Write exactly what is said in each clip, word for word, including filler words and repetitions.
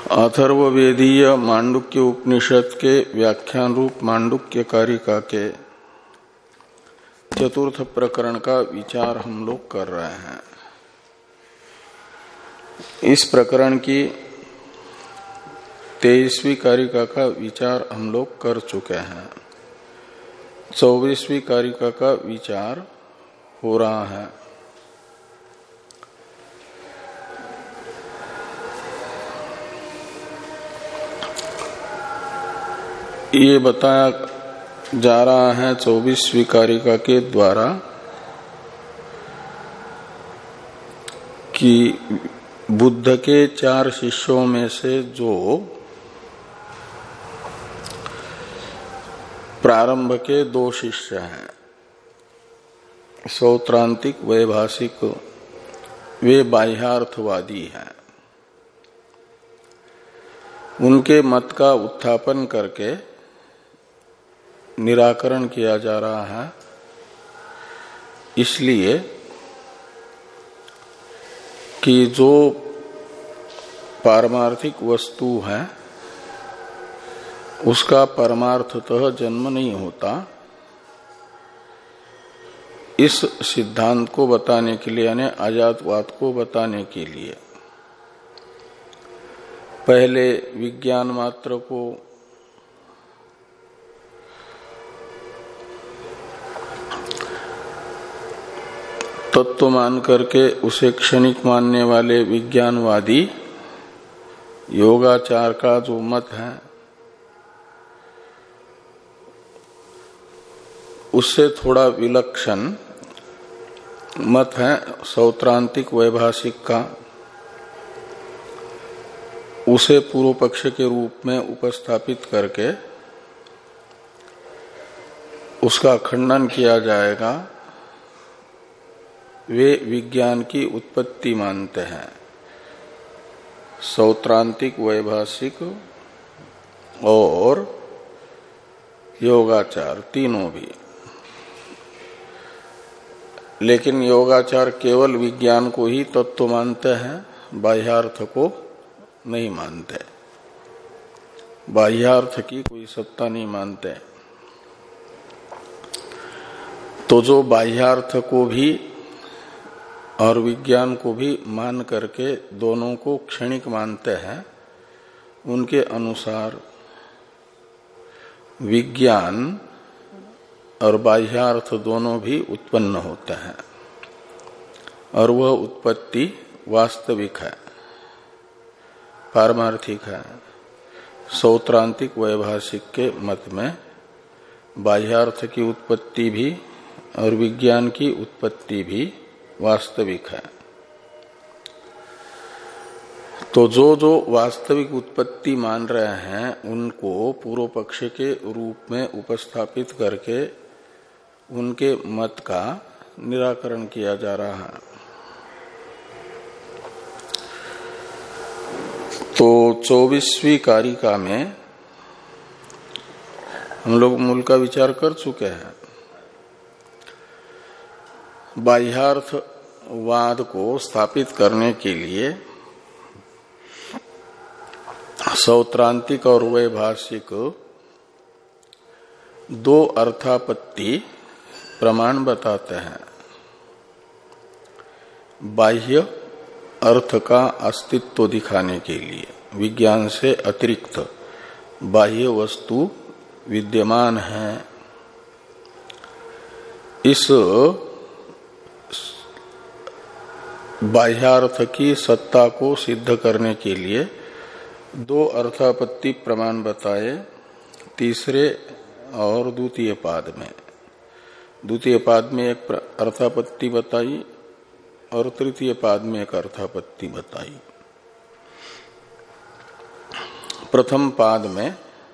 अथर्ववेदीय मांडुक्य उपनिषद के व्याख्यान रूप मांडुक्य कारिका के चतुर्थ प्रकरण का विचार हम लोग कर रहे हैं। इस प्रकरण की तेईसवीं कारिका का विचार हम लोग कर चुके हैं। चौबीसवीं कारिका का विचार हो रहा है। ये बताया जा रहा है चौबीसवीं कारिका के द्वारा कि बुद्ध के चार शिष्यों में से जो प्रारंभ के दो शिष्य हैं, सौत्रांतिक वैभाषिक, वे बाह्यार्थवादी हैं। उनके मत का उत्थापन करके निराकरण किया जा रहा है। इसलिए कि जो पारमार्थिक वस्तु है उसका परमार्थतः जन्म नहीं होता, इस सिद्धांत को बताने के लिए यानी अजातवाद को बताने के लिए पहले विज्ञान मात्र को तत्व मान करके उसे क्षणिक मानने वाले विज्ञानवादी योगाचार का जो मत है उससे थोड़ा विलक्षण मत है सौत्रांतिक वैभाषिक का, उसे पूर्व पक्ष के रूप में उपस्थापित करके उसका खंडन किया जाएगा। वे विज्ञान की उत्पत्ति मानते हैं, सौत्रांतिक वैभाषिक और योगाचार तीनों भी। लेकिन योगाचार केवल विज्ञान को ही तत्व मानते हैं, बाह्यार्थ को नहीं मानते, बाह्यार्थ की कोई सत्ता नहीं मानते। तो जो बाह्यार्थ को भी और विज्ञान को भी मान करके दोनों को क्षणिक मानते हैं, उनके अनुसार विज्ञान और बाह्यार्थ दोनों भी उत्पन्न होते हैं और वह उत्पत्ति वास्तविक है, पारमार्थिक है। सौत्रांतिक वैभाषिक के मत में बाह्यार्थ की उत्पत्ति भी और विज्ञान की उत्पत्ति भी वास्तविक है। तो जो जो वास्तविक उत्पत्ति मान रहे हैं उनको पूर्व पक्ष के रूप में उपस्थापित करके उनके मत का निराकरण किया जा रहा है। तो चौबीसवीं कारिका में हम लोग मूल का विचार कर चुके हैं। बाह्यार्थवाद को स्थापित करने के लिए सौत्रांतिक और वैभाषिक दो अर्थापत्ति प्रमाण बताते हैं। बाह्य अर्थ का अस्तित्व दिखाने के लिए विज्ञान से अतिरिक्त बाह्य वस्तु विद्यमान है। इस बाह्यार्थ की सत्ता को सिद्ध करने के लिए दो अर्थापत्ति प्रमाण बताए, तीसरे और द्वितीय पाद में। द्वितीय पाद में एक अर्थापत्ति बताई और तृतीय पाद में एक अर्थापत्ति बताई। प्रथम पाद में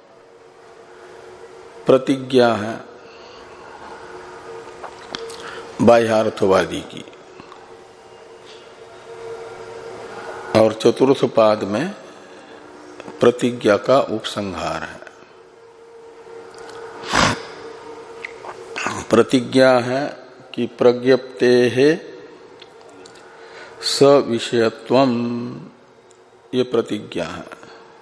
प्रतिज्ञा है बाह्यार्थवादी की और चतुर्थ पाद में प्रतिज्ञा का उपसंहार है। प्रतिज्ञा है कि प्रज्ञप्ते है सविषयत्वम, ये प्रतिज्ञा है।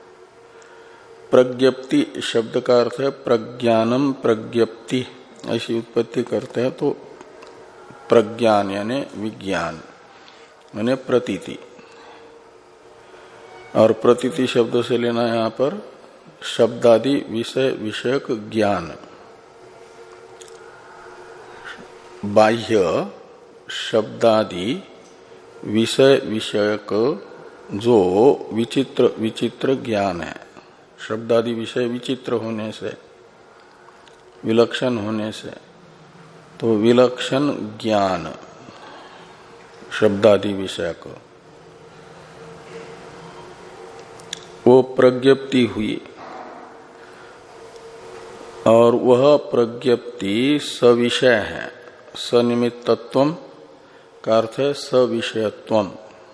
प्रज्ञप्ति शब्द का अर्थ है प्रज्ञानम प्रज्ञप्ति, ऐसी उत्पत्ति करते हैं तो प्रज्ञान यानी विज्ञान यानी प्रतीति, और प्रतीति शब्द से लेना यहाँ पर शब्दादि विषय विषयक ज्ञान। बाह्य शब्दादि विषय विषयक जो विचित्र विचित्र ज्ञान है, शब्दादि विषय विचित्र होने से, विलक्षण होने से, तो विलक्षण ज्ञान शब्दादि विषयक वो प्रज्ञप्ति हुई, और वह प्रज्ञप्ति सविषय है। सनिमित्तत्वम का अर्थ है सविषयत्वम।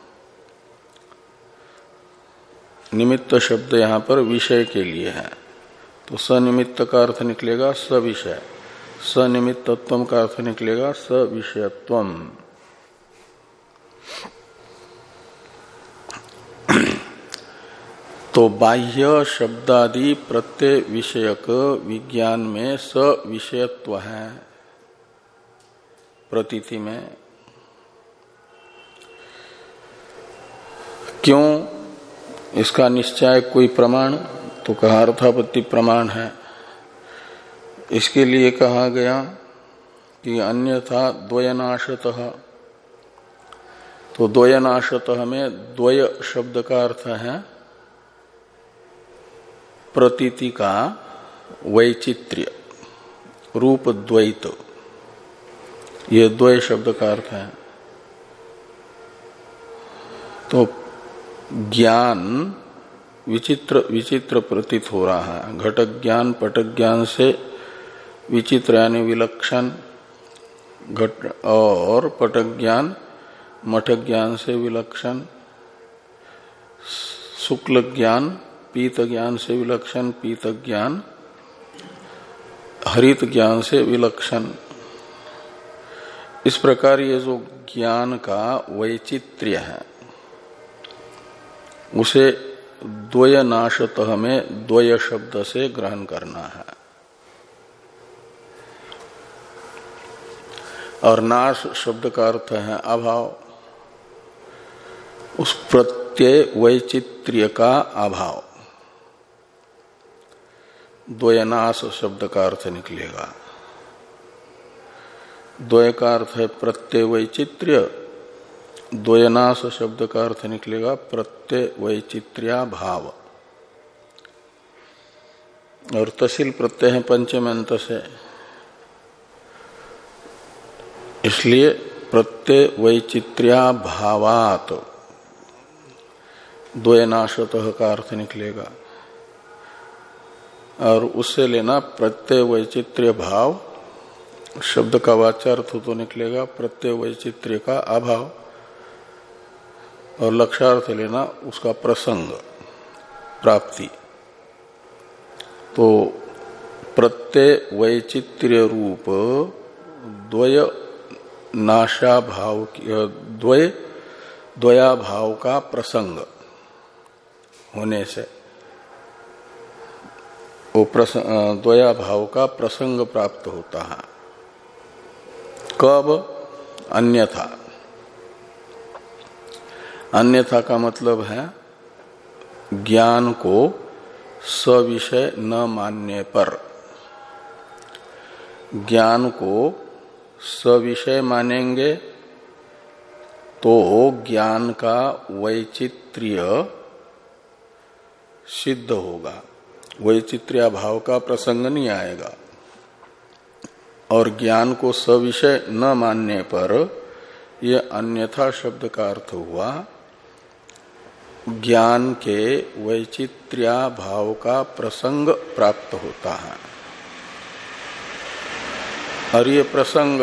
निमित्त शब्द यहाँ पर विषय के लिए है, तो सनिमित्त का अर्थ निकलेगा सविषय, सनिमित्तत्वम का अर्थ निकलेगा सविषयत्वम। तो बाह्य शब्दादि प्रत्यय विषयक विज्ञान में सविषयत्व है प्रतीति में। क्यों? इसका निश्चय कोई प्रमाण? तो कहा अर्थापत्ति प्रमाण है। इसके लिए कहा गया कि अन्यथा द्वयनाशतः, तो द्वयनाशतः में द्वय शब्द का अर्थ है प्रतीति का वैचित्र्य, रूप द्वैत, ये द्वय शब्द का अर्थ है। तो ज्ञान विचित्र विचित्र प्रतीत हो रहा है। घटक ज्ञान पटक ज्ञान से विचित्र यानी विलक्षण, घट और पटक ज्ञान मठक ज्ञान से विलक्षण, शुक्ल ज्ञान पीत ज्ञान से विलक्षण, पीत ज्ञान हरित ज्ञान से विलक्षण। इस प्रकार ये जो ज्ञान का वैचित्र्य है उसे द्वयनाशतः में द्वय शब्द से ग्रहण करना है। और नाश शब्द का अर्थ है अभाव, उस प्रत्यय वैचित्र्य का अभाव, द्वयनाश शब्द का अर्थ निकलेगा। द्वय का अर्थ है प्रत्यय वैचित्र्य, द्वयनाश शब्द का अर्थ निकलेगा प्रत्यय वैचित्र्या भाव। और तहसील प्रत्यय है पंचम अंत से, इसलिए प्रत्यय वैचित्र्या भावात द्वयनाशतः का अर्थ निकलेगा। और उससे लेना प्रत्यय वैचित्र्य भाव शब्द का वाच्यार्थ तो निकलेगा प्रत्यय वैचित्र्य का अभाव, और लक्ष्यार्थ लेना उसका प्रसंग प्राप्ति। तो प्रत्यय वैचित्र्य रूप द्वय नाशा भाव द्वय द्वया भाव का प्रसंग होने से वो द्वया भाव का प्रसंग प्राप्त होता है। कब? अन्यथा। अन्यथा का मतलब है ज्ञान को सविषय न मानने पर। ज्ञान को सविषय मानेंगे तो ज्ञान का वैचित्र्य सिद्ध होगा, वैचित्र्य भाव का प्रसंग नहीं आएगा। और ज्ञान को सविषय न मानने पर यह अन्यथा शब्द का अर्थ हुआ ज्ञान के वैचित्र्य भाव का प्रसंग प्राप्त होता है। और ये प्रसंग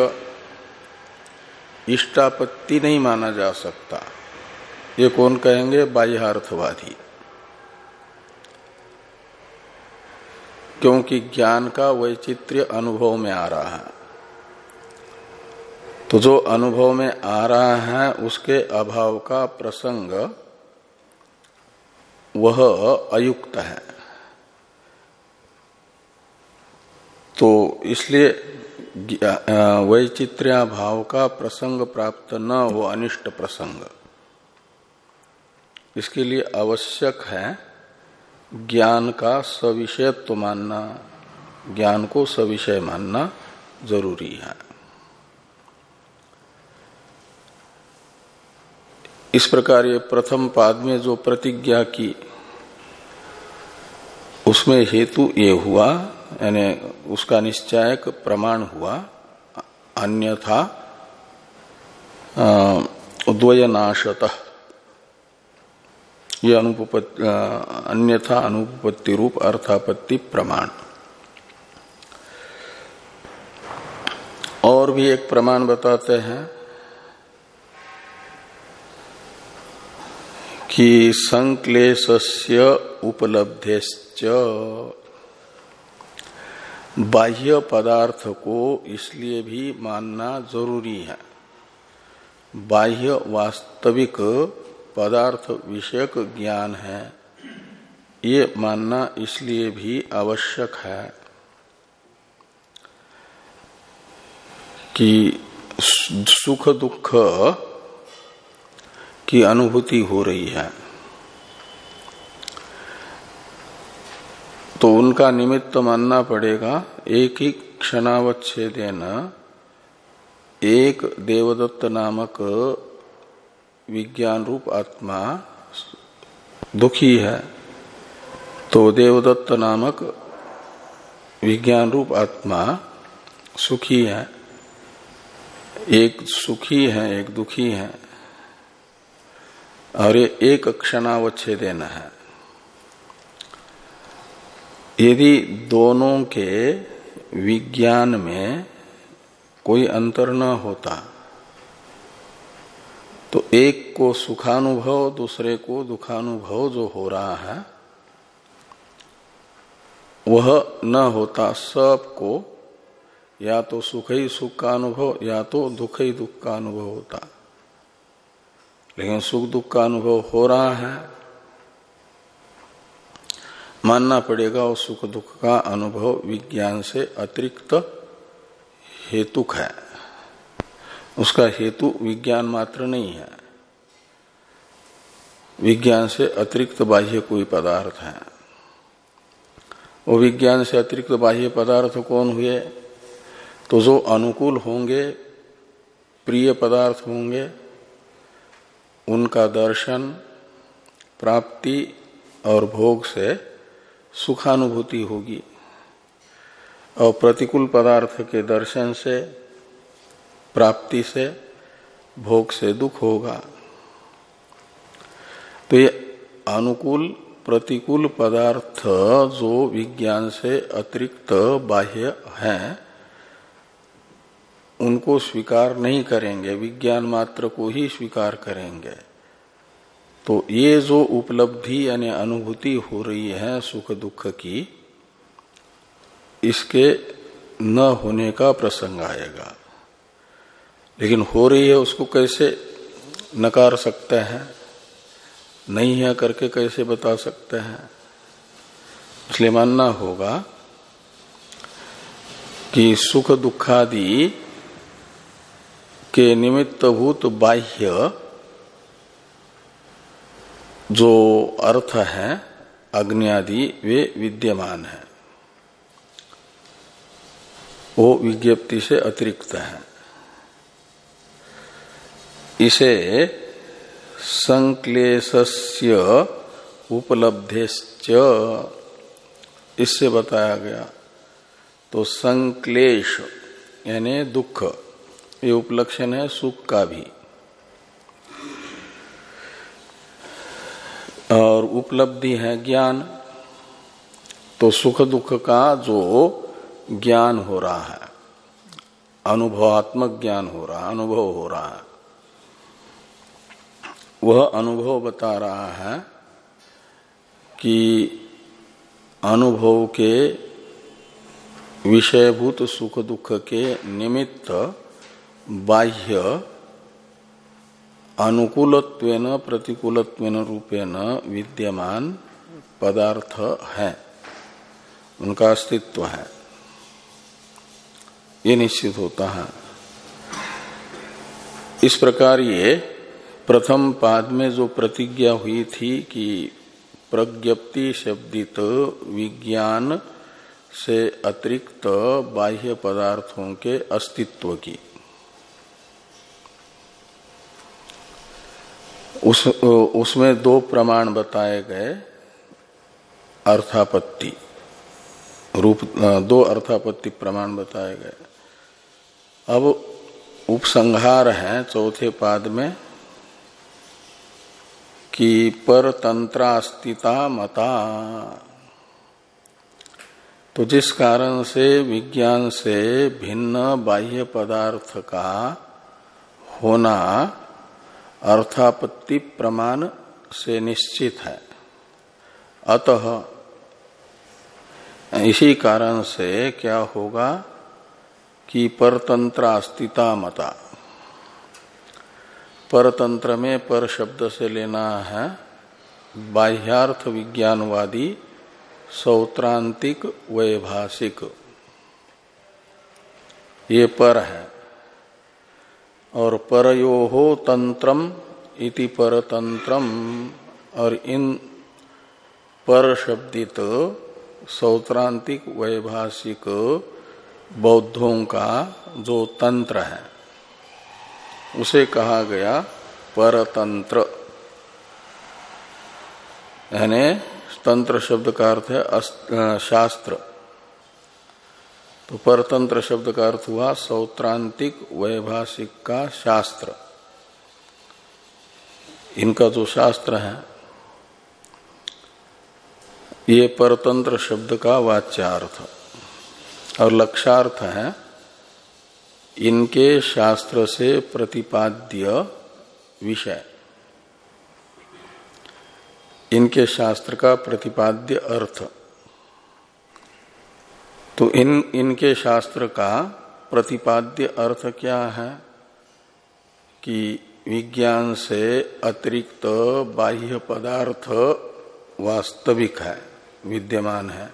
इष्टापत्ति नहीं माना जा सकता। ये कौन कहेंगे? बाह्यार्थवादी। क्योंकि ज्ञान का वैचित्र्य अनुभव में आ रहा है, तो जो अनुभव में आ रहा है उसके अभाव का प्रसंग वह अयुक्त है, तो इसलिए वैचित्र्या भाव का प्रसंग प्राप्त न हो, अनिष्ट प्रसंग, इसके लिए आवश्यक है ज्ञान का सविषयत्व मानना, ज्ञान को सविषय मानना जरूरी है। इस प्रकार ये प्रथम पाद में जो प्रतिज्ञा की उसमें हेतु ये हुआ, यानी उसका निश्चायक प्रमाण हुआ, अन्यथा द्वयनाशतः, ये अनुपपत्ति अन्यथा अनुपपत्ति रूप अर्थापत्ति प्रमाण। और भी एक प्रमाण बताते हैं कि संक्लेशस्य उपलब्धेश्च, बाह्य पदार्थ को इसलिए भी मानना जरूरी है, बाह्य वास्तविक पदार्थ विषयक ज्ञान है, ये मानना इसलिए भी आवश्यक है कि सुख दुख की अनुभूति हो रही है, तो उनका निमित्त मानना पड़ेगा एक ही क्षणावच्छेदेन एक देवदत्त नामक विज्ञान रूप आत्मा दुखी है, तो देवदत्त नामक विज्ञान रूप आत्मा सुखी है, एक सुखी है एक दुखी है, और ये एक क्षणावच्छेदेन है। यदि दोनों के विज्ञान में कोई अंतर न होता तो एक को सुखानुभव दूसरे को दुखानुभव जो हो रहा है वह न होता, सबको या तो सुख ही सुख का अनुभव या तो दुख ही दुख का अनुभव होता, लेकिन सुख दुख का अनुभव हो रहा है, मानना पड़ेगा वो सुख दुख का अनुभव विज्ञान से अतिरिक्त हेतुक है, उसका हेतु विज्ञान मात्र नहीं है, विज्ञान से अतिरिक्त बाह्य कोई पदार्थ है। वो विज्ञान से अतिरिक्त बाह्य पदार्थ कौन हुए? तो जो अनुकूल होंगे, प्रिय पदार्थ होंगे, उनका दर्शन, प्राप्ति और भोग से सुखानुभूति होगी, और प्रतिकूल पदार्थ के दर्शन से, प्राप्ति से, भोग से दुख होगा। तो ये अनुकूल प्रतिकूल पदार्थ जो विज्ञान से अतिरिक्त बाह्य हैं, उनको स्वीकार नहीं करेंगे, विज्ञान मात्र को ही स्वीकार करेंगे। तो ये जो उपलब्धि यानी अनुभूति हो रही है सुख दुख की, इसके न होने का प्रसंग आएगा। लेकिन हो रही है उसको कैसे नकार सकते हैं, नहीं है करके कैसे बता सकते हैं? इसलिए मानना होगा कि सुख दुखादि के निमित्तभूत बाह्य जो अर्थ है अग्नि आदि वे विद्यमान है, वो विज्ञप्ति से अतिरिक्त है। इसे संक्लेशस्य उपलब्धेश्च इससे बताया गया। तो संक्लेश यानी दुख, ये उपलक्षण है सुख का भी, और उपलब्धि है ज्ञान। तो सुख दुख का जो ज्ञान हो रहा है, अनुभवात्मक ज्ञान हो रहा है, अनुभव हो रहा है, वह अनुभव बता रहा है कि अनुभव के विषयभूत सुख दुख के निमित्त बाह्य अनुकूलत्वेन प्रतिकूलत्वेन रूपेण विद्यमान पदार्थ है, उनका अस्तित्व है। ये निश्चित होता है। इस प्रकार ये प्रथम पाद में जो प्रतिज्ञा हुई थी कि प्रज्ञप्ति शब्दित विज्ञान से अतिरिक्त बाह्य पदार्थों के अस्तित्व की, उस उसमें दो प्रमाण बताए गए, अर्थापत्ति रूप, दो अर्थापत्ति प्रमाण बताए गए। अब उपसंहार है चौथे पाद में कि परतंत्रास्तिता मता, तो जिस कारण से विज्ञान से भिन्न बाह्य पदार्थ का होना अर्थापत्ति प्रमाण से निश्चित है, अतः इसी कारण से क्या होगा कि परतंत्र अस्तिता मता, परतंत्र में पर शब्द से लेना है बाह्यार्थ विज्ञानवादी सौत्रांतिक वैभाषिक, ये पर है। और परयोहो तंत्रम इति परतंत्रम, और इन पर शब्दित सौत्रांतिक वैभाषिक बौद्धों का जो तंत्र है उसे कहा गया परतंत्र। यानी तंत्र शब्द का अर्थ है शास्त्र, तो परतंत्र शब्द का अर्थ हुआ सौत्रांतिक वैभाषिक का शास्त्र, इनका जो शास्त्र है ये परतंत्र शब्द का वाच्यार्थ, और लक्ष्यार्थ है इनके शास्त्र से प्रतिपाद्य विषय, इनके शास्त्र का प्रतिपाद्य अर्थ। तो इन इनके शास्त्र का प्रतिपाद्य अर्थ क्या है कि विज्ञान से अतिरिक्त बाह्य पदार्थ वास्तविक है, विद्यमान है।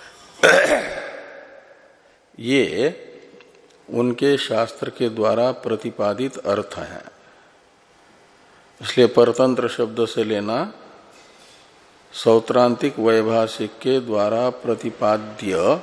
ये उनके शास्त्र के द्वारा प्रतिपादित अर्थ है। इसलिए परतंत्र शब्द से लेना सौत्रांतिक वैभाषिक के द्वारा प्रतिपाद्य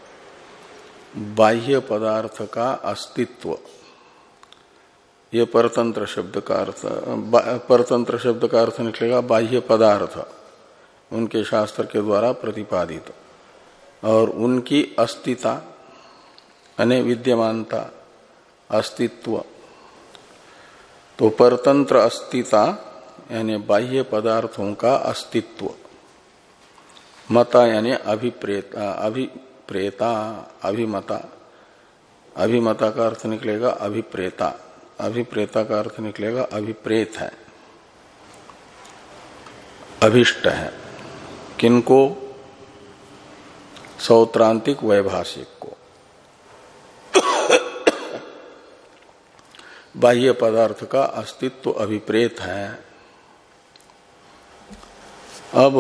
बाह्य पदार्थ का अस्तित्व, ये परतंत्र शब्द का अर्थ। परतंत्र शब्द का अर्थ निकलेगा बाह्य पदार्थ, उनके शास्त्र के द्वारा प्रतिपादित, और उनकी अस्तिता यानी विद्यमानता, अस्तित्व। तो परतंत्र अस्तिता यानी बाह्य पदार्थों का अस्तित्व, मता यानी अभिप्रेता, अभिप्रेता, अभिमता, अभिमता का अर्थ निकलेगा अभिप्रेता, अभिप्रेता का अर्थ निकलेगा अभिप्रेत है, अभिष्ट है। किनको? सौत्रांतिक वैभाषिक को। बाह्य पदार्थ का अस्तित्व अभिप्रेत है। अब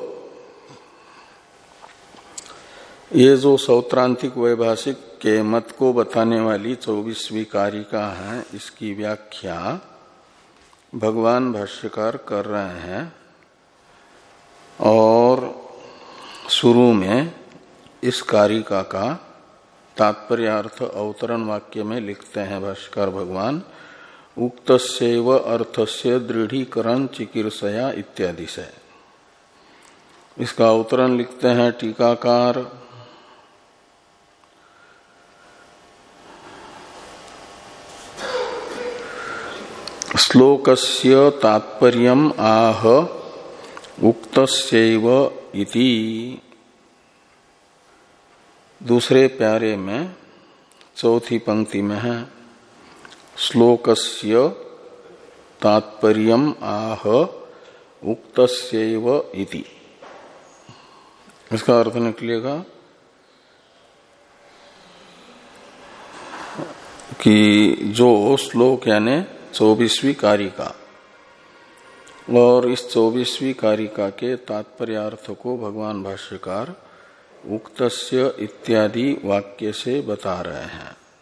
ये जो सौत्रांतिक वैभाषिक के मत को बताने वाली चौबीसवीं कारिका है, इसकी व्याख्या भगवान भाष्यकार कर रहे हैं। और शुरू में इस कारिका का तात्पर्यार्थ अवतरण वाक्य में लिखते हैं भाष्यकार भगवान, उक्तस्यैव अर्थस्य दृढ़ीकरण चिकीर्षया इत्यादि से। इसका अवतरण लिखते हैं टीकाकार, श्लोकस्य तात्पर्यम आह उक्तस्यैव इति। दूसरे प्यारे में चौथी पंक्ति में है श्लोकस्य तात्पर्यम आह उक्तस्यैव इति। इसका अर्थ निकलेगा कि जो श्लोक यानी चौबीसवीं कारिका, और इस चौबीसवीं कारिका के तात्पर्यार्थ को भगवान भाष्यकार उक्तस्य इत्यादि वाक्य से बता रहे हैं।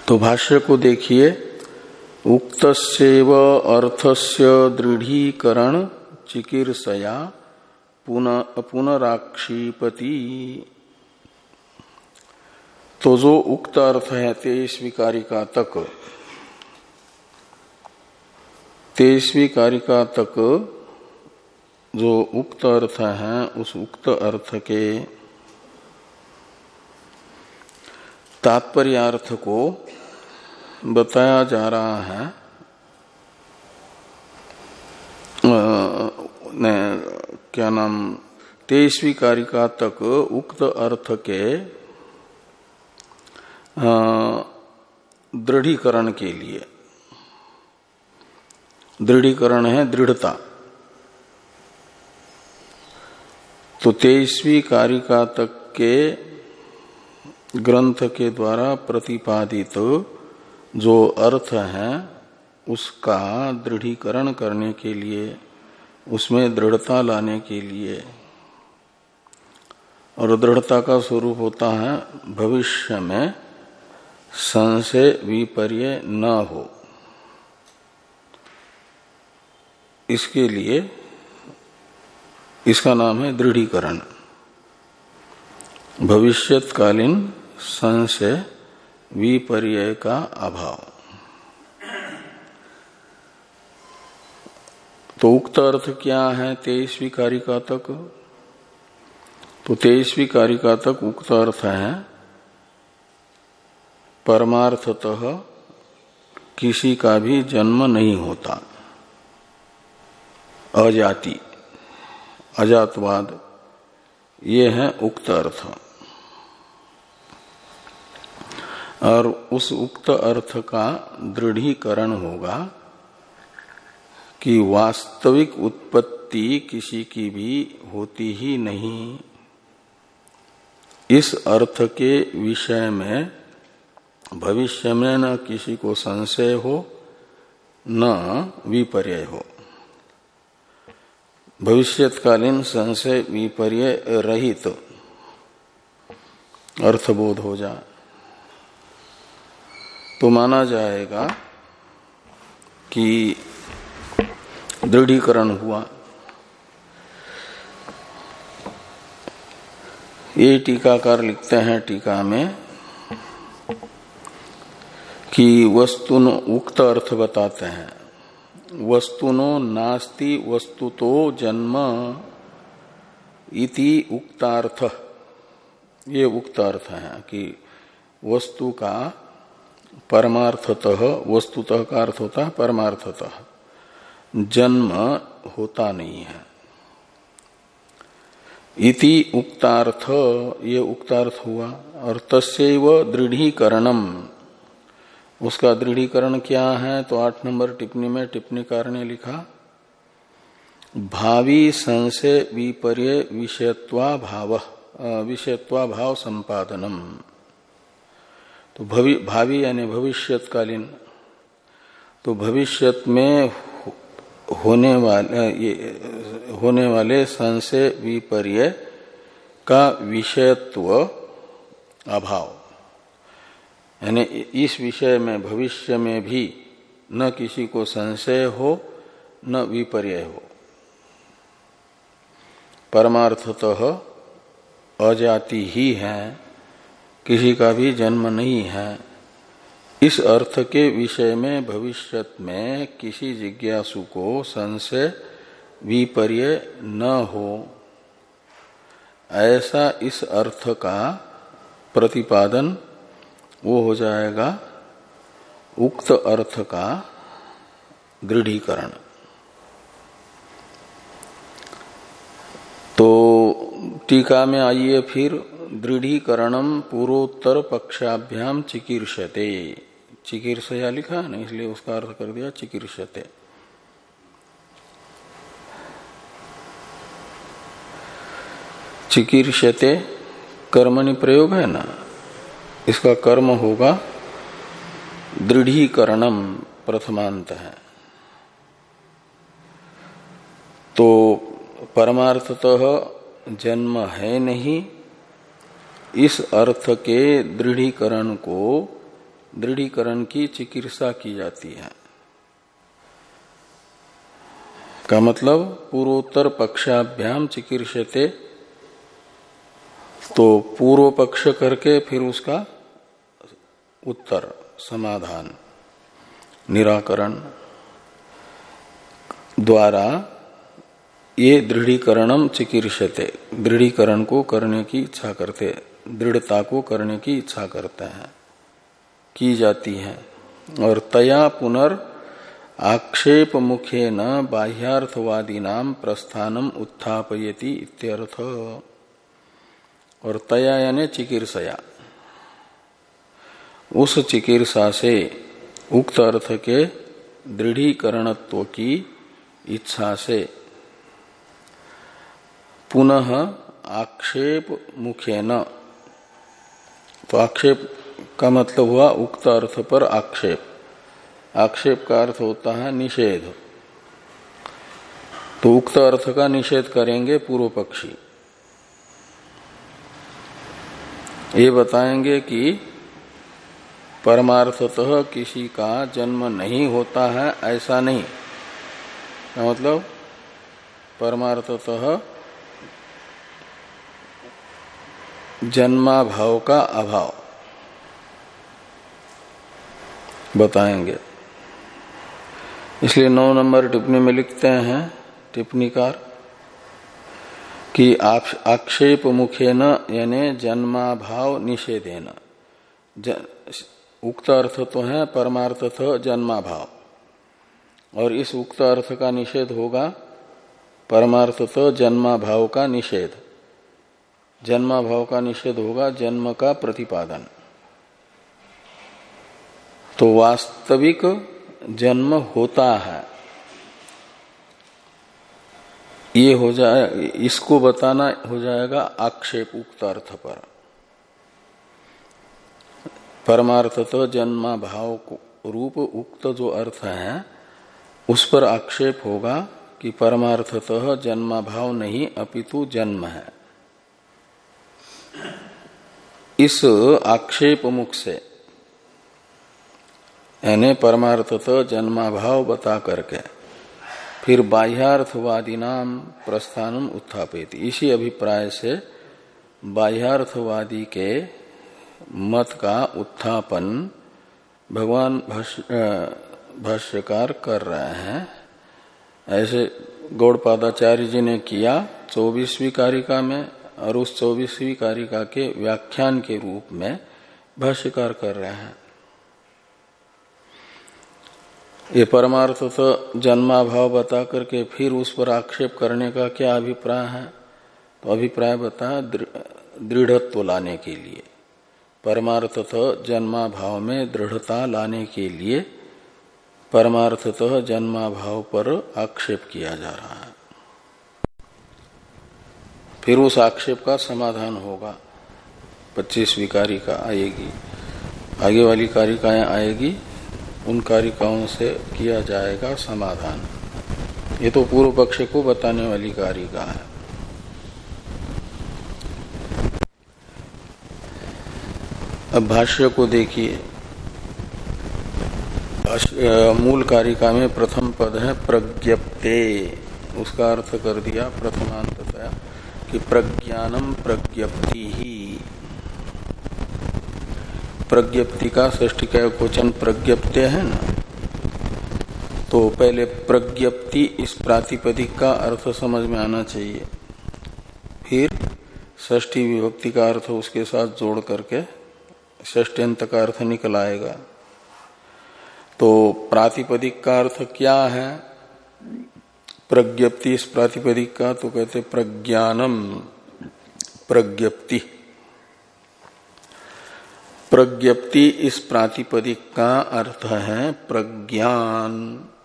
तो भाष्य को देखिए, उक्तस्यैव अर्थस्य दृढ़ीकरण चिकीर्षया पुनः पुनराक्षिपति। तो जो उक्त अर्थ है तेईसवीं कारिका तक, तेईसवीं कारिका तक जो उक्त अर्थ है, उस उक्त अर्थ के तात्पर्यार्थ को बताया जा रहा है। ने, क्या नाम, तेईसवीं कारिका तक उक्त अर्थ के दृढ़ीकरण के लिए, दृढ़ीकरण है दृढ़ता, तो तेईसवीं कारिका तक के ग्रंथ के द्वारा प्रतिपादित जो अर्थ है उसका दृढ़ीकरण करने के लिए, उसमें दृढ़ता लाने के लिए, और दृढ़ता का स्वरूप होता है भविष्य में संशय विपर्य न हो, इसके लिए इसका नाम है दृढ़ीकरण। भविष्यत्कालीन संशय विपर्य का अभाव। तो उक्त अर्थ क्या है तेईसवीं कारिका तक? तो तेईसवीं कारिका तक उक्त अर्थ है परमार्थतः किसी का भी जन्म नहीं होता, अजाति, अजातवाद, ये है उक्त अर्थ। और उस उक्त अर्थ का दृढ़ीकरण होगा कि वास्तविक उत्पत्ति किसी की भी होती ही नहीं। इस अर्थ के विषय में भविष्य में न किसी को संशय हो न विपर्य हो, भविष्यत्कालीन संशय विपर्य रहित तो अर्थबोध हो जाए तो माना जाएगा कि दृढ़ीकरण हुआ। ये टीकाकार लिखते हैं टीका में कि वस्तुनो, उक्त अर्थ बताते हैं, वस्तुनो नास्ति वस्तुतो जन्म इति उक्तार्थ। ये उक्त अर्थ है कि वस्तु का परमार्थतः, वस्तुतः का अर्थ होता है परमार्थतः, जन्म होता नहीं है। इति उक्तार्थ, ये उक्तार्थ हुआ। और तस्यैव दृढ़ीकरणम, उसका दृढ़ीकरण क्या है? तो आठ नंबर टिप्पणी में टिप्पणीकार ने लिखा, भावी संशय विपर्य विषयत्वा भाव, विषयत्वा भाव संपादनम। तो भवि, भावी यानी भविष्यत्कालीन, तो भविष्यत में होने वाले ये होने वाले संशय विपर्य का विषयत्व अभाव, यानी इस विषय में भविष्य में भी न किसी को संशय हो न विपर्य हो, परमार्थतः अजाति ही है, किसी का भी जन्म नहीं है। इस अर्थ के विषय में भविष्यत में किसी जिज्ञासु को संशय विपर्य न हो, ऐसा इस अर्थ का प्रतिपादन वो हो जाएगा उक्त अर्थ का दृढ़ीकरण। तो टीका में आइए फिर, दृढ़ीकरणम पूर्वोत्तर पक्षाभ्याम चिकीर्षते, चिकीर्षया लिखा है ना, इसलिए उसका अर्थ कर दिया चिकीर्षते। चिकीर्षते कर्मणि प्रयोग है ना, इसका कर्म होगा दृढ़ीकरणम, प्रथमांत है। तो परमार्थतः जन्म है नहीं, इस अर्थ के दृढ़ीकरण को दृढ़ीकरण की चिकित्सा की जाती है। का मतलब पूर्वोत्तर पक्षाभ्याम चिकीर्षते, तो पूर्व पक्ष करके फिर उसका उत्तर समाधान निराकरण द्वारा ये दृढ़ीकरणम चिकीर्षते, दृढ़ीकरण को करने की इच्छा करते, दृढ़ता को करने की इच्छा करते हैं, की जाती है। और तया पुनर् आक्षेप मुखेन बाह्यार्थवादी नाम प्रस्थानम उत्थापयति इत्यर्थ। और तया यानी चिकीर्षया, उस चिकीर्षा से उक्त अर्थ के दृढ़ीकरणत्व की इच्छा से पुनः आक्षेप मुखेन, तो आक्षेप का मतलब हुआ उक्त अर्थ पर आक्षेप, आक्षेप का अर्थ होता है निषेध, तो उक्त अर्थ का निषेध करेंगे पूर्व पक्षी। ये बताएंगे कि परमार्थतः किसी का जन्म नहीं होता है, ऐसा नहीं, मतलब परमार्थतः जन्माभाव का अभाव बताएंगे। इसलिए नौ नंबर टिप्पणी में लिखते हैं टिप्पणीकार कि आक्षेप मुखेन यानी जन्माभाव निषेधेन, उक्त अर्थ तो है परमार्थतः जन्माभाव, और इस उक्त अर्थ का निषेध होगा परमार्थतः जन्माभाव का निषेध। जन्माभाव का निषेध होगा जन्म का प्रतिपादन। तो वास्तविक जन्म होता है, ये हो जाए, इसको बताना हो जाएगा आक्षेप उक्त अर्थ पर। परमार्थतः जन्माभाव रूप उक्त जो अर्थ है उस पर आक्षेप होगा कि परमार्थतः जन्माभाव नहीं अपितु जन्म है। इस आक्षेप मुख से यानी परमार्थतः जन्माभाव बता करके फिर बाह्यार्थवादी नाम प्रस्थानम उत्थापयति, इसी अभिप्राय से बाह्यार्थवादी के मत का उत्थापन भगवान भाष्यकार कर रहे हैं। ऐसे गौड़पादाचार्य जी ने किया चौबीसवीं कारिका में, और उस चौबीसवीं कारिका के व्याख्यान के रूप में भाष्यकार कर रहे हैं। ये परमार्थ तो जन्माभाव बता करके फिर उस पर आक्षेप करने का क्या अभिप्राय है, तो अभिप्राय बताया दृढ़त्व लाने के लिए, परमार्थतः जन्माभाव में दृढ़ता लाने के लिए परमार्थतः जन्माभाव पर आक्षेप किया जा रहा है। फिर उस आक्षेप का समाधान होगा। पच्चीसवीं कारिका आएगी, आगे वाली कारिकाएं आएगी, उन कारिकाओं से किया जाएगा समाधान। ये तो पूर्व पक्ष को बताने वाली कारिका है। अब भाष्य को देखिए। मूल कारिका में प्रथम पद है प्रज्ञप्ते, उसका अर्थ कर दिया प्रथमांततया कि प्रज्ञानम प्रज्ञप्ति ही। प्रज्ञप्ति का षष्ठी का क्वचन प्रज्ञप्ते है ना, तो पहले प्रज्ञप्ति इस प्रातिपदिक का अर्थ समझ में आना चाहिए, फिर षष्ठी विभक्ति का अर्थ उसके साथ जोड़ करके षष्ट्यंत का अर्थ निकल आएगा। तो प्रातिपदिक का अर्थ क्या है प्रज्ञप्ति इस प्रातिपदिक का, तो कहते प्रज्ञानम प्रज्ञप्ति। प्रज्ञप्ति इस प्रातिपदिक का अर्थ है प्रज्ञान।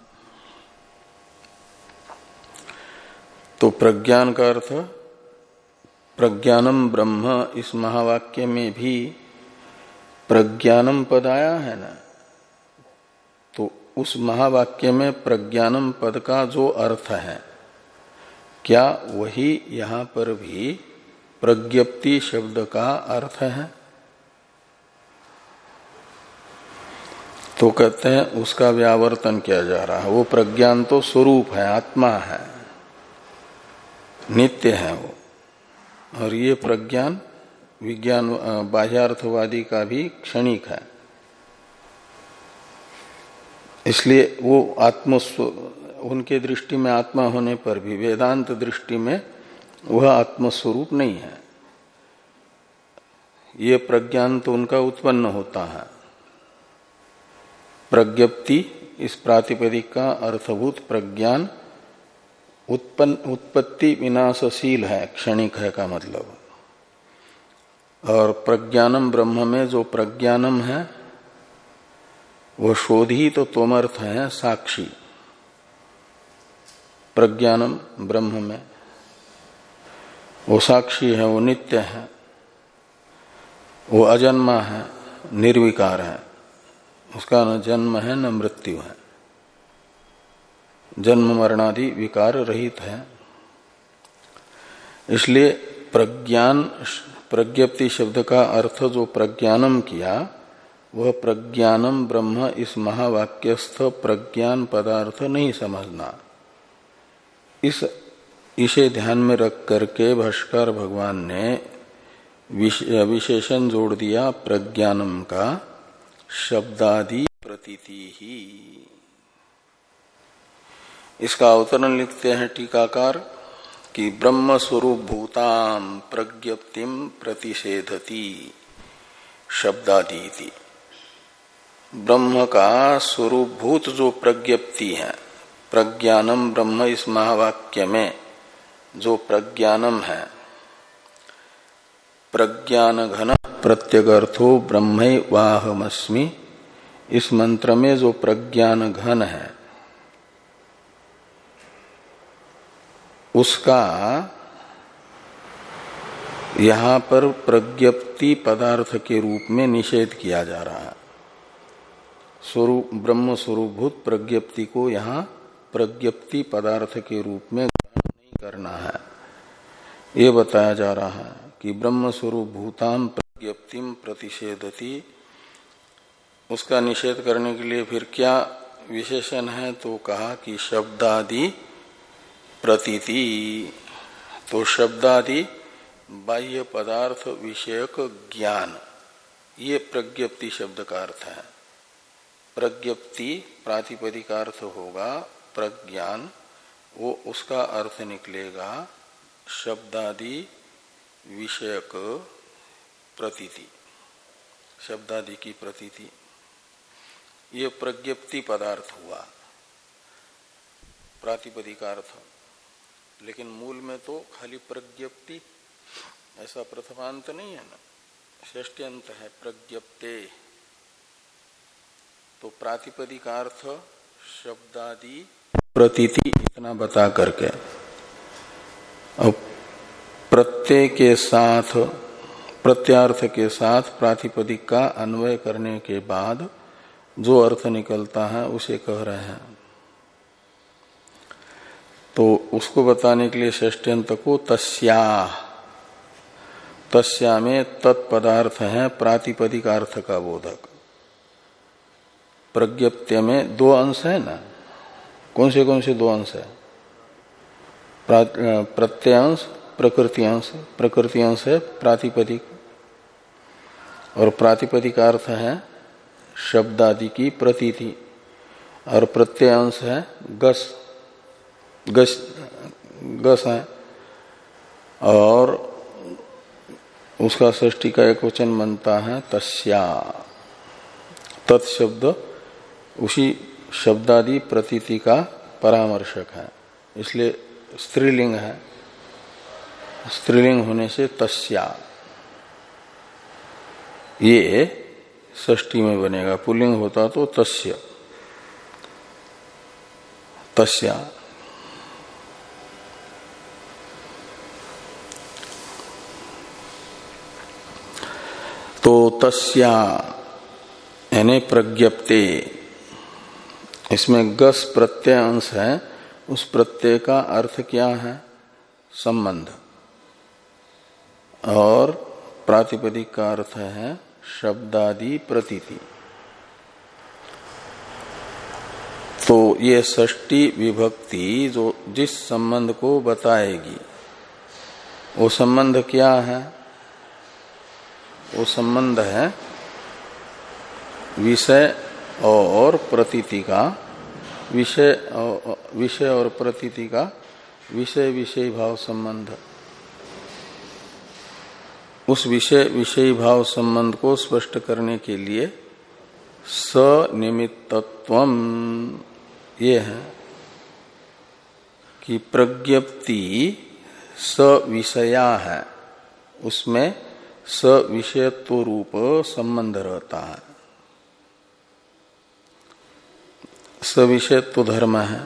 तो प्रज्ञान का अर्थ प्रज्ञानम ब्रह्म, इस महावाक्य में भी प्रज्ञानम पद आया है ना, तो उस महावाक्य में प्रज्ञानम पद का जो अर्थ है क्या वही यहां पर भी प्रज्ञप्ति शब्द का अर्थ है। तो कहते हैं उसका व्यावर्तन किया जा रहा है। वो प्रज्ञान तो स्वरूप है, आत्मा है, नित्य है वो। और ये प्रज्ञान विज्ञान बाह्यार्थवादी का भी क्षणिक है। इसलिए वो आत्म उनके दृष्टि में आत्मा होने पर भी वेदांत दृष्टि में वह आत्मस्वरूप नहीं है। ये प्रज्ञान तो उनका उत्पन्न होता है। प्रज्ञप्ति इस प्रातिपदिक का अर्थभूत प्रज्ञान उत्पन्न उत्पत्ति विनाशशील है, क्षणिक है का मतलब। और प्रज्ञानम ब्रह्म में जो प्रज्ञानम है वो शोधी तो तोमर्थ है, साक्षी। प्रज्ञानम ब्रह्म में वो साक्षी है, वो नित्य है, वो अजन्मा है, निर्विकार है। उसका न जन्म है न मृत्यु है, जन्म मरणादि विकार रहित है। इसलिए प्रज्ञान प्रज्ञप्ति शब्द का अर्थ जो प्रज्ञानम किया वह प्रज्ञानम ब्रह्म इस महावाक्यस्थ प्रज्ञान पदार्थ नहीं समझना। इस इसे ध्यान में रख करके भाष्कर भगवान ने विशेषण जोड़ दिया प्रज्ञानम का शब्दादि प्रतीति ही। इसका अवतरण लिखते हैं टीकाकार कि ब्रह्म स्वरूप भूताम प्रज्ञप्तिम प्रतिषेधति शब्दादि। ब्रह्म का स्वरूप भूत जो प्रज्ञप्ति है, प्रज्ञानम ब्रह्म इस महावाक्य में जो प्रज्ञानम है, प्रज्ञान घन प्रत्यगर्थो ब्रह्मैवाहमस्मि, इस मंत्र में जो प्रज्ञान घन है उसका यहां पर प्रज्ञप्ति पदार्थ के रूप में निषेध किया जा रहा है। स्वरूप ब्रह्म स्वरूपभूत प्रज्ञप्ति को यहां प्रज्ञप्ति पदार्थ के रूप में ग्रहण नहीं करना है। ये बताया जा रहा है कि ब्रह्म स्वरूप भूताम प्रज्ञप्तिम प्रतिषेधति, उसका निषेध करने के लिए फिर क्या विशेषण है, तो कहा कि शब्दादि प्रतीति। तो शब्दादि बाह्य पदार्थ विषयक ज्ञान, ये प्रज्ञप्ति शब्द का अर्थ है। प्रज्ञप्ति प्रातिपदिकार्थ होगा प्रज्ञान, वो उसका अर्थ निकलेगा शब्दादि विषयक प्रतीति, शब्दादि की प्रतीति। ये प्रज्ञप्ति पदार्थ हुआ प्रातिपदिकार्थ। लेकिन मूल में तो खाली प्रज्ञप्ति ऐसा प्रथमांत नहीं है ना, षष्ट्यंत है प्रज्ञप्ते। तो प्रातिपदिकार्थ शब्दादि प्रतीति इतना बता करके अब प्रत्यय के साथ प्रत्यार्थ के साथ प्रातिपदिक का अन्वय करने के बाद जो अर्थ निकलता है उसे कह रहे हैं। तो उसको बताने के लिए षष्ट्यंत को तस्या, तस्या में तत्पदार्थ है प्रातिपदिक अर्थ का बोधक। प्रज्ञप्त्य में दो अंश है ना, कौन से कौन से दो अंश है? प्रत्यंश प्रकृति अंश। प्रकृति अंश है प्रातिपदिक और प्रातिपदिक अर्थ है शब्दादि की प्रतीति, और प्रत्यय अंश है गस गस गस है, और उसका षष्ठी का एक वचन बनता है तस्या। तत्शब्द उसी शब्दादि प्रतीति का परामर्शक है, इसलिए स्त्रीलिंग है। स्त्रीलिंग होने से तस्या ये षष्ठी में बनेगा। पुल्लिंग होता तो तस्य, तस्या। तो तस्या यानी प्रज्ञप्ते, इसमें गस प्रत्यय अंश है। उस प्रत्यय का अर्थ क्या है? संबंध। और प्रातिपदिक का अर्थ है शब्दादि प्रतीति। तो ये षष्ठी विभक्ति जो जिस संबंध को बताएगी वो संबंध क्या है? वो संबंध है विषय और प्रतीति का, विषय विषय और प्रतीति का विषय विषय भाव संबंध। उस विषय विषय भाव संबंध को स्पष्ट करने के लिए सनिमित्तत्वम ये है कि प्रज्ञप्ति सविषया है, उसमें सविषयत्व रूप संबंध रहता है, सविषयत्व धर्म है।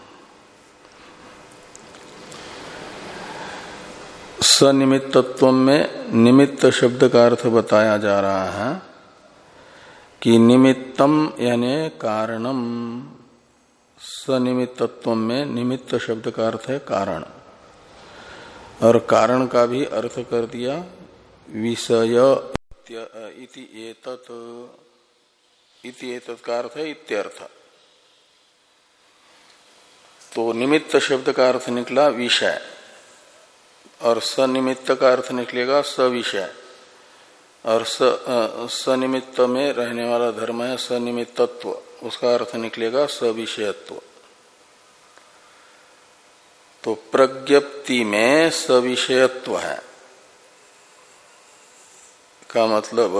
सनिमित्तत्व में निमित्त शब्द का अर्थ बताया जा रहा है कि निमित्तम यानी कारणम। सनिमित्तत्व में निमित्त शब्द का अर्थ है कारण, और कारण का भी अर्थ कर दिया विषय इति एतत्, इति एतत् का अर्थ है इत्यर्थ। तो निमित्त शब्द का अर्थ निकला विषय, और सनिमित्त का अर्थ निकलेगा सविषय, और सनिमित्त में रहने वाला धर्म है सनिमित्तत्व, उसका अर्थ निकलेगा सविषयत्व। तो प्रज्ञप्ति में सविषयत्व है का मतलब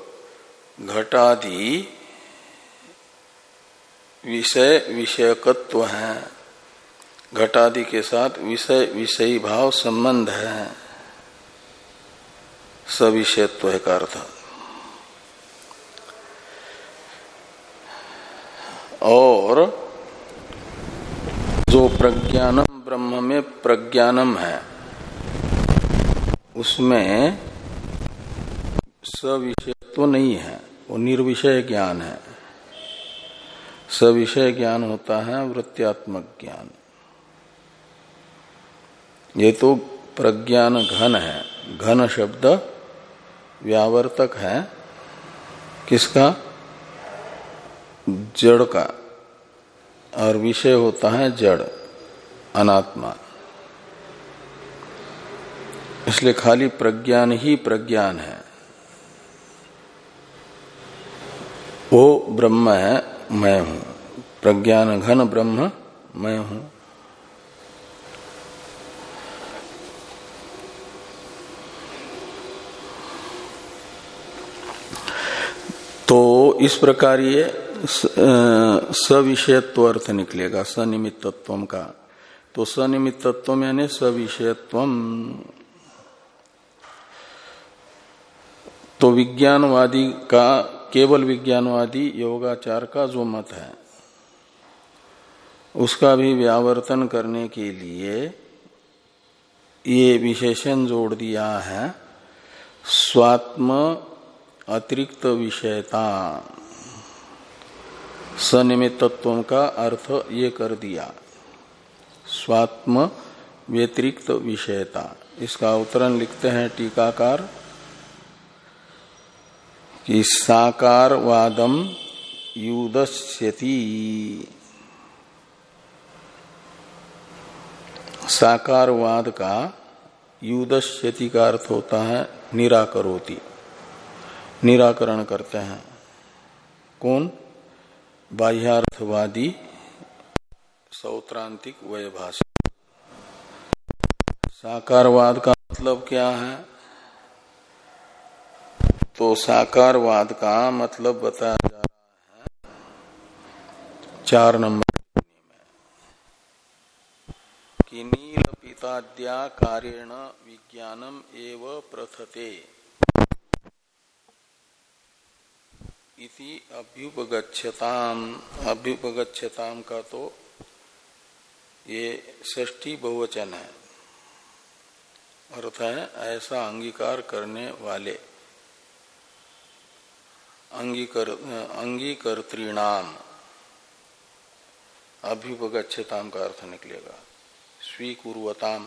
घटादि विषय विषयकत्व है, घटादि के साथ विषय विषयी भाव संबंध है, सविषयत्व है का अर्थ। और जो प्रज्ञानम ब्रह्म में प्रज्ञानम है उसमें सविषयत्व नहीं है, वो निर्विषय ज्ञान है। सविषय ज्ञान होता है वृत्त्यात्मक ज्ञान। ये तो प्रज्ञान घन है, घन शब्द व्यावर्तक है किसका? जड़ का, और विषय होता है जड़ अनात्मा। इसलिए खाली प्रज्ञान ही प्रज्ञान है, वो ब्रह्म है, मैं हूं। प्रज्ञान घन ब्रह्म मैं हूं। तो इस प्रकार ये सविषयत्व अर्थ निकलेगा सनिमित्तत्व का। तो सनिमित्तत्व यानी सविषयत्व। तो विज्ञानवादी का, केवल विज्ञानवादी योगाचार का जो मत है उसका भी व्यावर्तन करने के लिए ये विशेषण जोड़ दिया है स्वात्म अतिरिक्त विषयता। सनिमित्तत्व का अर्थ ये कर दिया स्वात्म व्यतिरिक्त विषयता। इसका उत्तरण लिखते हैं टीकाकार कि साकारवादम युदस्यति। साकारवाद का युदस्यति का अर्थ होता है निराकरोति, निराकरण करते हैं। कौन? बाह्यार्थवादी सौत्रांतिक वैभाषिक। साकारवाद का मतलब क्या है? तो साकारवाद का मतलब बताया जा रहा है चार नंबर में कि नील पिताद्या कारेण विज्ञानम एव प्रथते इति अभ्युपगच्छताम। अभ्युपगच्छताम का तो ये षष्ठी बहुवचन है, अर्थ है ऐसा अंगीकार करने वाले, अंगीकर अंगीकर्तृणाम। अभ्युपगच्छताम का अर्थ निकलेगा स्वीकुर्वताम।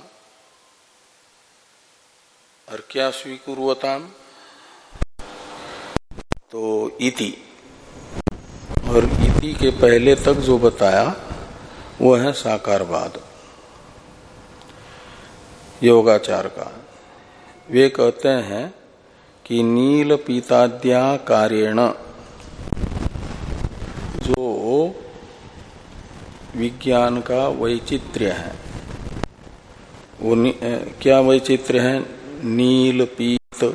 और क्या स्वीकुर्वताम? तो इति, और इति के पहले तक जो बताया वो है साकारवाद योगाचार का। वे कहते हैं कि नील पीताद्या कार्येण जो विज्ञान का वैचित्र्य है, वो क्या वैचित्र्य है? नील, पीत,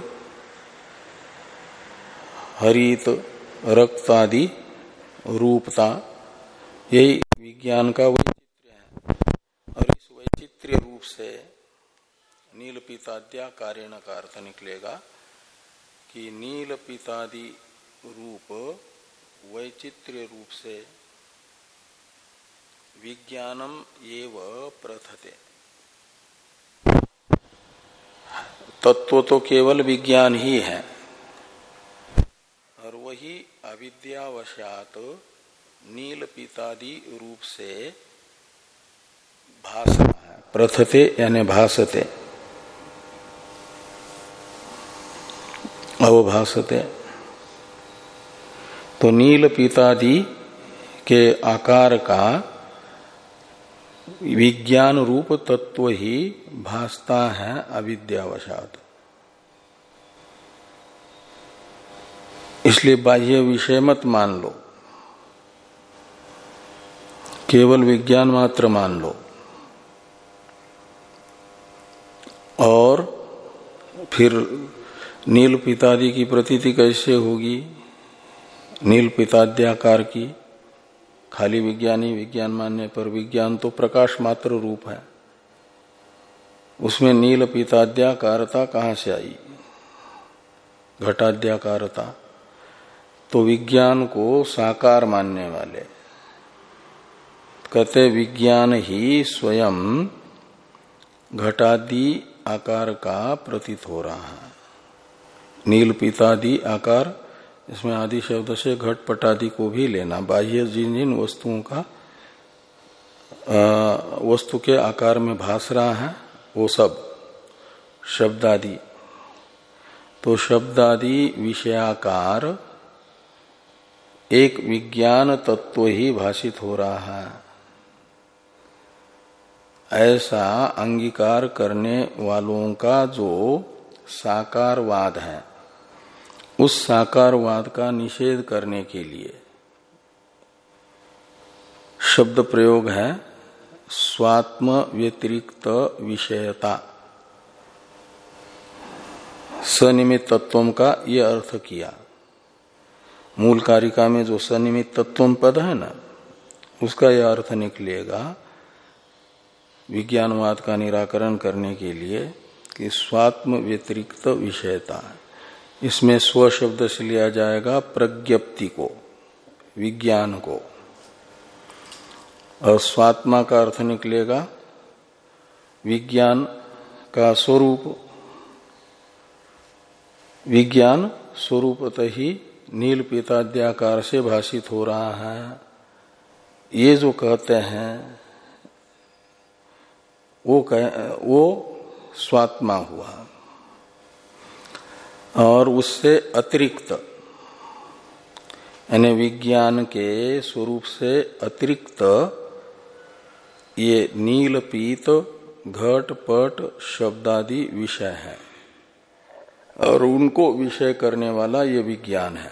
हरित, रक्त आदि रूपता, यही विज्ञान का वैचित्र्य है। और इस वैचित्र्य रूप से नील पीताद्या कार्येण का अर्थ निकलेगा कि नील पीतादि रूप वैचित्र्य रूप से विज्ञानम एव प्रथते। तत्व तो केवल विज्ञान ही है और वही अविद्यावशात नील पीतादि रूप से भास रहा है। प्रथते यानी भासते, अवभासते। तो नील पीतादि के आकार का विज्ञान रूप तत्व ही भासता है अविद्यावशात। इसलिए बाह्य विषय मत मान लो, केवल विज्ञान मात्र मान लो। और फिर नील पीतादि की प्रतीति कैसे होगी? नील पीताद्याकार की, खाली विज्ञानी विज्ञान मानने पर। विज्ञान तो प्रकाश मात्र रूप है, उसमें नील पीताद्याकारता कहां से आई? घटाद्याकारता। तो विज्ञान को साकार मानने वाले कहते विज्ञान ही स्वयं घटादि आकार का प्रतीत हो रहा है। नील पीतादि आकार, इसमें आदि शब्द से घट पटादि को भी लेना। बाह्य जिन जिन वस्तुओं का आ, वस्तु के आकार में भास रहा है वो सब शब्दादि। तो शब्दादि विषयाकार एक विज्ञान तत्व ही भाषित हो रहा है, ऐसा अंगीकार करने वालों का जो साकारवाद है, उस साकारवाद का निषेध करने के लिए शब्द प्रयोग है स्वात्म व्यतिरिक्त विषयता। सनिमित तत्वों का यह अर्थ किया। मूल कारिका में जो सनिमित तत्व पद है ना, उसका यह अर्थ निकलेगा विज्ञानवाद का निराकरण करने के लिए कि स्वात्म व्यतिरिक्त विषयता। इसमें स्व शब्द से लिया जाएगा प्रज्ञप्ति को, विज्ञान को, और स्वात्मा का अर्थ निकलेगा विज्ञान का स्वरूप। विज्ञान स्वरूपतः ही नील पीताद्याकार से भाषित हो रहा है। ये जो कहते हैं वो कह, वो स्वात्मा हुआ। और उससे अतिरिक्त यानी विज्ञान के स्वरूप से अतिरिक्त ये नील पीत घट पट शब्दादि विषय है और उनको विषय करने वाला ये विज्ञान है।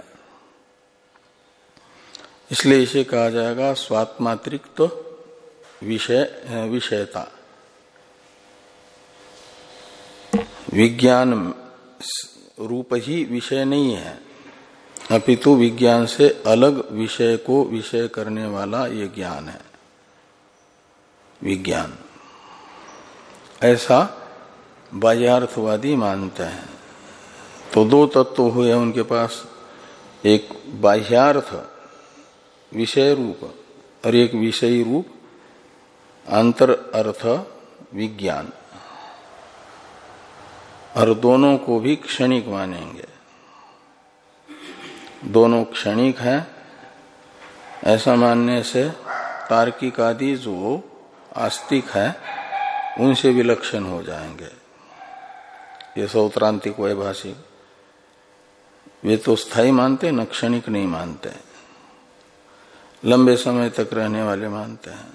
इसलिए इसे कहा जाएगा स्वात्मातिरिक्त विषय विषयता। विज्ञान रूप ही विषय नहीं है, अपितु विज्ञान से अलग विषय को विषय करने वाला ये ज्ञान है विज्ञान। ऐसा बाह्यार्थवादी मानते हैं। तो दो तत्व हुए उनके पास, एक बाह्यार्थ विषय रूप और एक विषयी रूप अंतर अर्थ विज्ञान, और दोनों को भी क्षणिक मानेंगे। दोनों क्षणिक हैं, ऐसा मानने से तार्किक आदि जो आस्तिक है उनसे विलक्षण हो जाएंगे। ये सौत्रांतिक वैभाषिक, वे तो स्थायी मानते न, क्षणिक नहीं मानते। लंबे समय तक रहने वाले मानते हैं।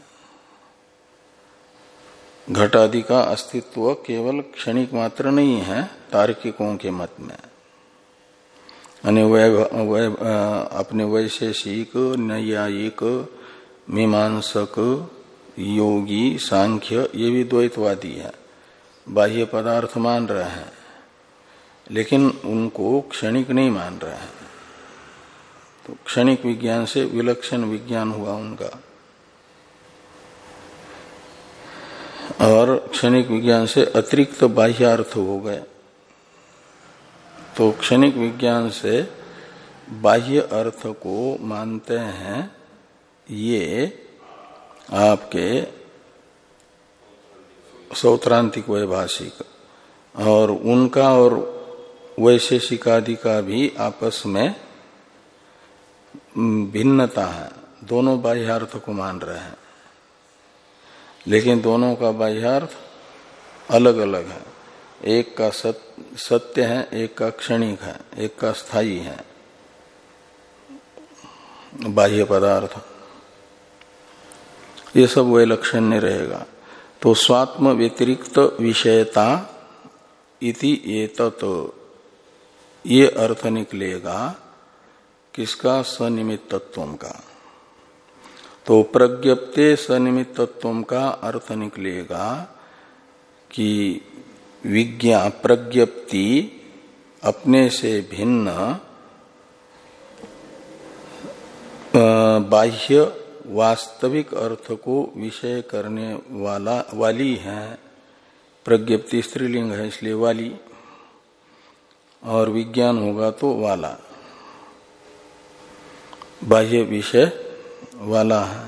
घट आदि का अस्तित्व केवल क्षणिक मात्र नहीं है तार्किकों के मत में। यानी वै, वै, अपने वैशेषिक, नैयायिक, मीमांसक, योगी, सांख्य ये भी द्वैतवादी है, बाह्य पदार्थ मान रहे हैं लेकिन उनको क्षणिक नहीं मान रहे हैं। तो क्षणिक विज्ञान से विलक्षण विज्ञान हुआ उनका, और क्षणिक विज्ञान से अतिरिक्त बाह्य अर्थ हो गए। तो क्षणिक विज्ञान से बाह्य अर्थ को मानते हैं ये आपके सौत्रांतिक वैभाषिक, और उनका और वैशेषिकादि का भी आपस में भिन्नता है। दोनों बाह्यार्थ को मान रहे हैं लेकिन दोनों का बाह्यार्थ अलग अलग है। एक का सत्य, सत्य है, एक का क्षणिक है, एक का स्थायी है बाह्य पदार्थ। ये सब वैलक्षण्य रहेगा। तो स्वात्म व्यतिरिक्त विषयता इति एतत्, ये अर्थ निकलेगा किसका? सनिमित्तत्व का। तो प्रज्ञप्ते सनिमित्तत्व का अर्थ निकलेगा कि विज्ञा प्रज्ञप्ति अपने से भिन्न बाह्य वास्तविक अर्थ को विषय करने वाला वाली है। प्रज्ञप्ति स्त्रीलिंग है इसलिए वाली, और विज्ञान होगा तो वाला, बाह्य विषय वाला है।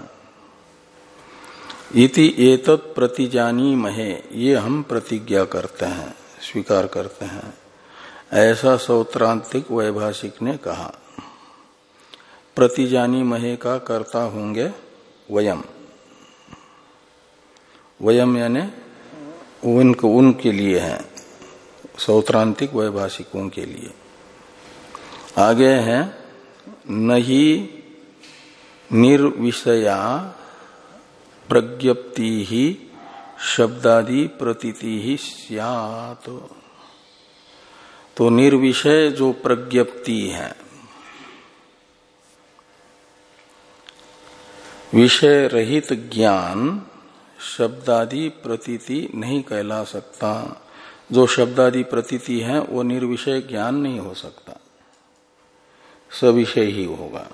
इति एतत् प्रतिजानीमहे, ये हम प्रतिज्ञा करते हैं, स्वीकार करते हैं, ऐसा सौत्रांतिक वैभाषिक ने कहा। प्रतिजानीमहे का कर्ता होंगे वयम, वयम यानी उनको उनके लिए है, सौत्रांतिक वैभाषिकों के लिए। आगे है नहीं निर्विषया प्रज्ञप्ति ही शब्दादि प्रतीति ही स्यात्। तो निर्विषय जो प्रज्ञप्ति है, विषय रहित ज्ञान शब्दादि प्रतीति नहीं कहला सकता। जो शब्दादि प्रतीति है वो निर्विषय ज्ञान नहीं हो सकता, सविषय ही होगा।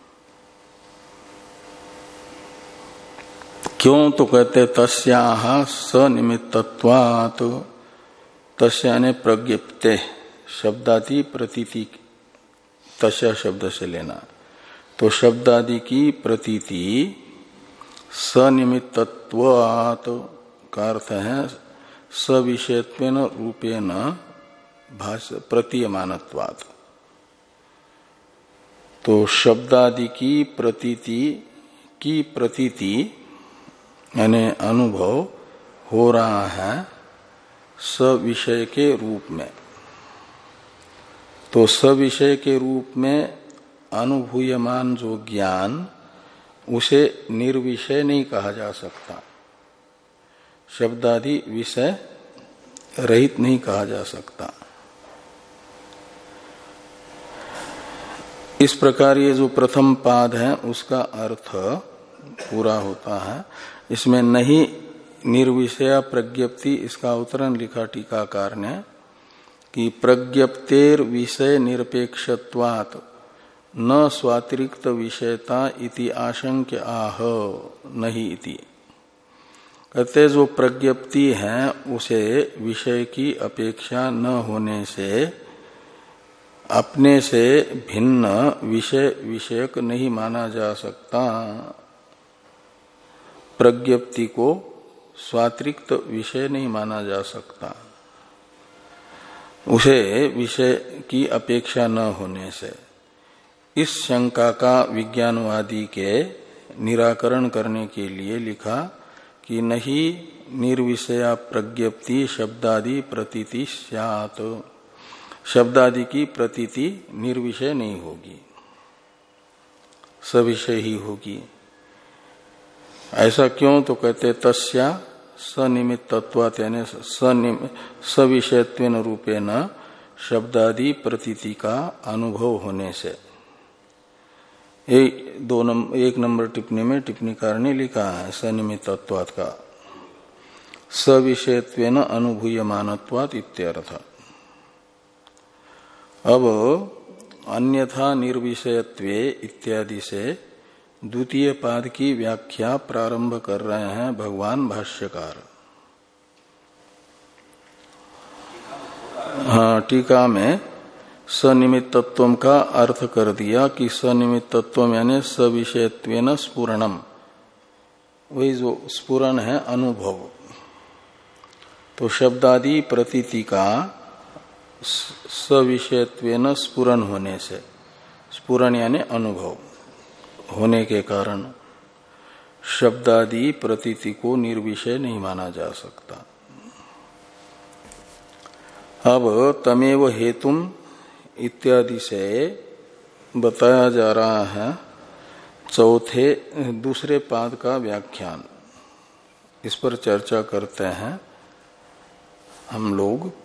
क्यों? तो कहते तस्याह सनिमित्तत्वात्, तस्या ने प्रज्ञप्ते शब्दादि प्रतीति, तस्या शब्द से लेना, तो शब्दादि की प्रतीति सनिमित्तत्वात् का अर्थ है सविषयत्वेन रूपेण भाष्य प्रतीयमानत्वात्। तो शब्दादि की प्रतीति की प्रतीति यानी अनुभव हो रहा है सविषय के रूप में। तो सविषय के रूप में अनुभूयमान जो ज्ञान, उसे निर्विषय नहीं कहा जा सकता, शब्दादि विषय रहित नहीं कहा जा सकता। इस प्रकार ये जो प्रथम पाद है उसका अर्थ पूरा होता है। इसमें नहीं निर्विषया प्रज्ञप्ति, इसका उत्तरण लिखा टीकाकार ने कि प्रज्ञप्तेर विषय निरपेक्षत्वात् न स्वातिरिक्त विषयता इति आशंक्य आह नहीं इति। कहते जो प्रज्ञप्ति है उसे विषय की अपेक्षा न होने से अपने से भिन्न विषय विषयक नहीं माना जा सकता। प्रज्ञप्ति को स्वातिरिक्त विषय नहीं माना जा सकता, उसे विषय की अपेक्षा न होने से। इस शंका का विज्ञानवादी के निराकरण करने के लिए लिखा कि नहीं निर्विषया प्रज्ञप्ति शब्दादि प्रतीति स्यात्, शब्दादि की प्रतीति निर्विषय नहीं होगी, सविषय ही होगी। ऐसा क्यों? तो कहते तस्या सनिमित्तत्वात् यानी सविषयत्वेन रूपेण शब्दादि प्रतीति का अनुभव होने से। एक दो नंबर एक नंबर टिप्पणी में टिप्पणीकार ने लिखा है सनिमित्तत्वात् का सविषयत्वेन अनुभूयमानत्वात् इत्यर्थ। अब अन्यथा निर्विषयत्वे इत्यादि से द्वितीय पाद की व्याख्या प्रारंभ कर रहे हैं भगवान भाष्यकार। हाँ, टीका में सनिमित्तत्व का अर्थ कर दिया कि सनिमित्तत्व यानी सविषयत्वेन स्फुरणम, वही जो स्फुरन है अनुभव। तो शब्दादि प्रतीति का सविषयत्वेन स्फुरन होने से, स्फुरन यानी अनुभव होने के कारण शब्दादि प्रतीति को निर्विषय नहीं माना जा सकता। अब तमेव हेतुम इत्यादि से बताया जा रहा है चौथे दूसरे पाद का व्याख्यान। इस पर चर्चा करते हैं हम लोग